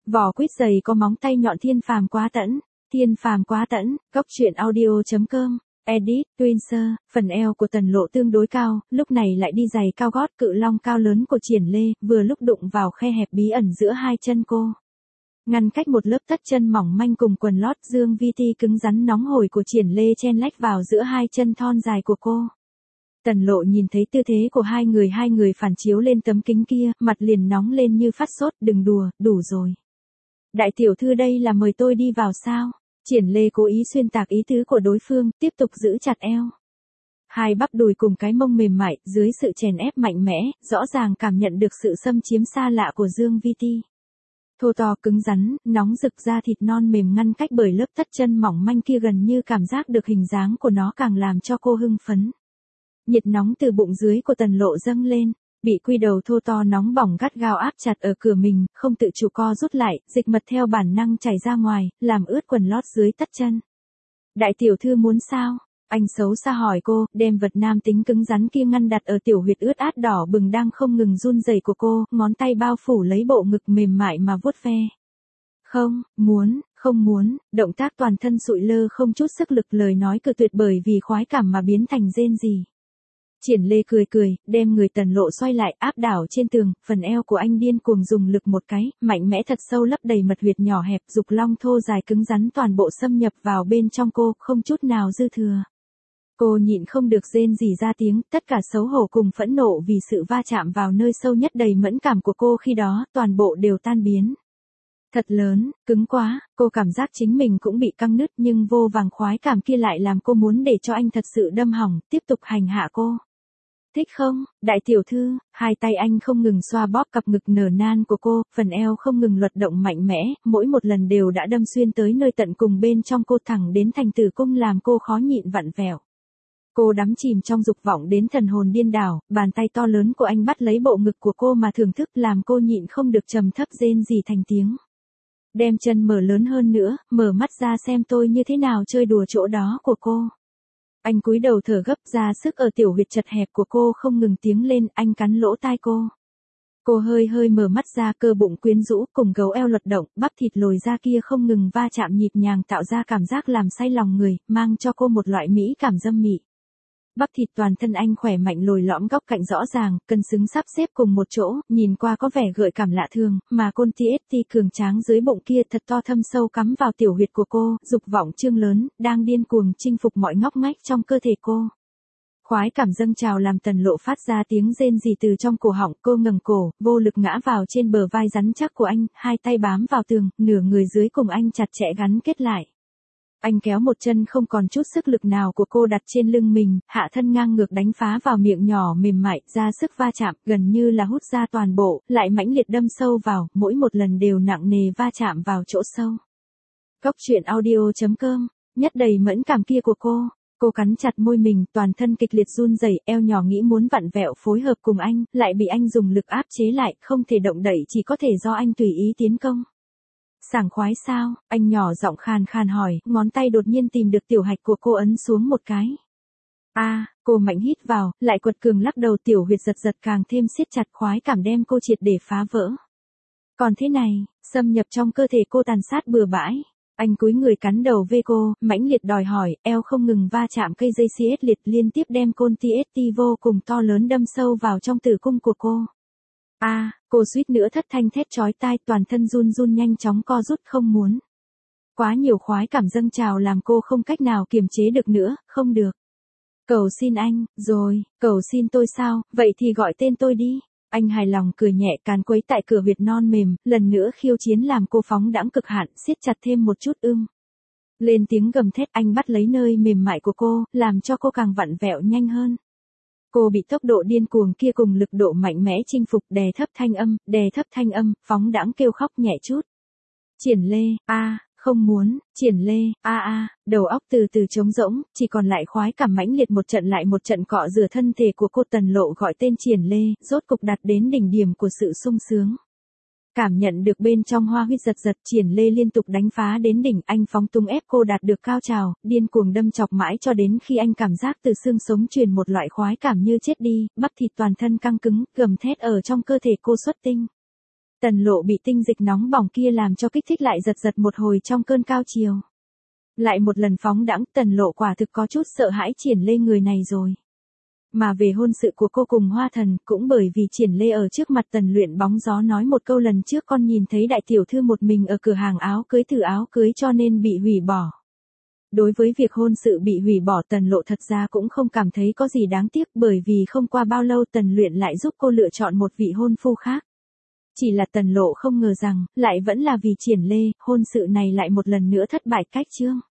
Vỏ quýt dày có móng tay nhọn thiên phàm quá tẫn. Thiên phàm quá tẫn, góc truyện audio.com. Edit, Twinser, phần eo của Tần Lộ tương đối cao, lúc này lại đi giày cao gót cự long cao lớn của Triển Lê, vừa lúc đụng vào khe hẹp bí ẩn giữa hai chân cô. Ngăn cách một lớp tất chân mỏng manh cùng quần lót dương vi ti cứng rắn nóng hổi của Triển Lê chen lách vào giữa hai chân thon dài của cô. Tần Lộ nhìn thấy tư thế của hai người phản chiếu lên tấm kính kia, mặt liền nóng lên như phát sốt, đừng đùa, đủ rồi. Đại tiểu thư đây là mời tôi đi vào sao? Triển Lê cố ý xuyên tạc ý tứ của đối phương, tiếp tục giữ chặt eo. Hai bắp đùi cùng cái mông mềm mại, dưới sự chèn ép mạnh mẽ, rõ ràng cảm nhận được sự xâm chiếm xa lạ của Dương Vi Ti. Thô to cứng rắn, nóng rực da thịt non mềm ngăn cách bởi lớp tất chân mỏng manh kia gần như cảm giác được hình dáng của nó càng làm cho cô hưng phấn. Nhiệt nóng từ bụng dưới của Tần Lộ dâng lên, bị quy đầu thô to nóng bỏng gắt gao áp chặt ở cửa mình, không tự chủ co rút lại, dịch mật theo bản năng chảy ra ngoài, làm ướt quần lót dưới tất chân. Đại tiểu thư muốn sao? Anh xấu xa hỏi cô, đem vật nam tính cứng rắn kia ngăn đặt ở tiểu huyệt ướt át đỏ bừng đang không ngừng run rẩy của cô, ngón tay bao phủ lấy bộ ngực mềm mại mà vuốt ve. Không muốn, động tác toàn thân sụi lơ không chút sức lực, lời nói cự tuyệt bởi vì khoái cảm mà biến thành rên rỉ. Triển Lê cười, đem người Tần Lộ xoay lại áp đảo trên tường, phần eo của anh điên cuồng dùng lực một cái, mạnh mẽ thật sâu lấp đầy mật huyệt nhỏ hẹp, dục long thô dài cứng rắn toàn bộ xâm nhập vào bên trong cô, không chút nào dư thừa. Cô nhịn không được rên rỉ ra tiếng, tất cả xấu hổ cùng phẫn nộ vì sự va chạm vào nơi sâu nhất đầy mẫn cảm của cô khi đó, toàn bộ đều tan biến. Thật lớn, cứng quá, cô cảm giác chính mình cũng bị căng nứt nhưng vô vàng khoái cảm kia lại làm cô muốn để cho anh thật sự đâm hỏng, tiếp tục hành hạ cô. Thích không, đại tiểu thư? Hai tay anh không ngừng xoa bóp cặp ngực nở nan của cô, phần eo không ngừng luật động mạnh mẽ, mỗi một lần đều đã đâm xuyên tới nơi tận cùng bên trong cô thẳng đến thành tử cung làm cô khó nhịn vặn vẹo. Cô đắm chìm trong dục vọng đến thần hồn điên đảo, bàn tay to lớn của anh bắt lấy bộ ngực của cô mà thưởng thức làm cô nhịn không được trầm thấp rên rỉ thành tiếng. Đem chân mở lớn hơn nữa, mở mắt ra xem tôi như thế nào chơi đùa chỗ đó của cô. Anh cúi đầu thở gấp ra sức ở tiểu huyệt chật hẹp của cô không ngừng tiếng lên, anh cắn lỗ tai cô. Cô hơi mở mắt ra, cơ bụng quyến rũ cùng gấu eo luật động, bắp thịt lồi ra kia không ngừng va chạm nhịp nhàng tạo ra cảm giác làm say lòng người, mang cho cô một loại mỹ cảm dâm mị. Bắp thịt toàn thân anh khỏe mạnh lồi lõm góc cạnh rõ ràng, cân xứng sắp xếp cùng một chỗ, nhìn qua có vẻ gợi cảm lạ thường, mà côn TST cường tráng dưới bụng kia thật to thâm sâu cắm vào tiểu huyệt của cô, dục vọng trương lớn, đang điên cuồng chinh phục mọi ngóc ngách trong cơ thể cô. Khoái cảm dâng trào làm Tần Lộ phát ra tiếng rên rỉ từ trong cổ họng, cô ngẩng cổ, vô lực ngã vào trên bờ vai rắn chắc của anh, hai tay bám vào tường, nửa người dưới cùng anh chặt chẽ gắn kết lại. Anh kéo một chân không còn chút sức lực nào của cô đặt trên lưng mình, hạ thân ngang ngược đánh phá vào miệng nhỏ mềm mại, ra sức va chạm, gần như là hút ra toàn bộ, lại mãnh liệt đâm sâu vào, mỗi một lần đều nặng nề va chạm vào chỗ sâu. Góc truyện audio.com, nhất đầy mẫn cảm kia của cô cắn chặt môi mình, toàn thân kịch liệt run rẩy, eo nhỏ nghĩ muốn vặn vẹo phối hợp cùng anh, lại bị anh dùng lực áp chế lại, không thể động đậy chỉ có thể do anh tùy ý tiến công. Sảng khoái sao? Anh nhỏ giọng khàn khàn hỏi, ngón tay đột nhiên tìm được tiểu hạch của cô ấn xuống một cái. Cô mạnh hít vào, lại quật cường lắc đầu, tiểu huyệt giật càng thêm siết chặt, khoái cảm đem cô triệt để phá vỡ. Còn thế này, xâm nhập trong cơ thể cô tàn sát bừa bãi. Anh cúi người cắn đầu ve cô, mãnh liệt đòi hỏi, eo không ngừng va chạm cây dây CS liệt liên tiếp đem côn TST vô cùng to lớn đâm sâu vào trong tử cung của cô. Cô suýt nữa thất thanh thét chói tai, toàn thân run nhanh chóng co rút không muốn. Quá nhiều khoái cảm dâng trào làm cô không cách nào kiềm chế được nữa, không được. Cầu xin anh, rồi, cầu xin tôi sao, vậy thì gọi tên tôi đi. Anh hài lòng cười nhẹ, càn quấy tại cửa huyệt non mềm, lần nữa khiêu chiến làm cô phóng đãng cực hạn, siết chặt thêm một chút Lên tiếng gầm thét, anh bắt lấy nơi mềm mại của cô, làm cho cô càng vặn vẹo nhanh hơn. Cô bị tốc độ điên cuồng kia cùng lực độ mạnh mẽ chinh phục, đè thấp thanh âm, phóng đãng kêu khóc nhẹ chút. Triển Lê, không muốn, Triển Lê, đầu óc từ từ trống rỗng, chỉ còn lại khoái cảm mãnh liệt một trận lại một trận cọ rửa thân thể của cô. Tần Lộ gọi tên Triển Lê, rốt cục đạt đến đỉnh điểm của sự sung sướng. Cảm nhận được bên trong hoa huyết giật, Triển Lê liên tục đánh phá đến đỉnh, anh phóng tung ép cô đạt được cao trào, điên cuồng đâm chọc mãi cho đến khi anh cảm giác từ xương sống truyền một loại khoái cảm như chết đi, bắp thịt toàn thân căng cứng, gầm thét ở trong cơ thể cô xuất tinh. Tần Lộ bị tinh dịch nóng bỏng kia làm cho kích thích lại giật giật một hồi trong cơn cao chiều. Lại một lần phóng đãng, Tần Lộ quả thực có chút sợ hãi Triển Lê người này rồi. Mà về hôn sự của cô cùng Hoa Thần, cũng bởi vì Triển Lê ở trước mặt Tần Luyện bóng gió nói một câu lần trước con nhìn thấy đại tiểu thư một mình ở cửa hàng áo cưới thử áo cưới cho nên bị hủy bỏ. Đối với việc hôn sự bị hủy bỏ, Tần Lộ thật ra cũng không cảm thấy có gì đáng tiếc, bởi vì không qua bao lâu Tần Luyện lại giúp cô lựa chọn một vị hôn phu khác. Chỉ là Tần Lộ không ngờ rằng, lại vẫn là vì Triển Lê, hôn sự này lại một lần nữa thất bại cách chương.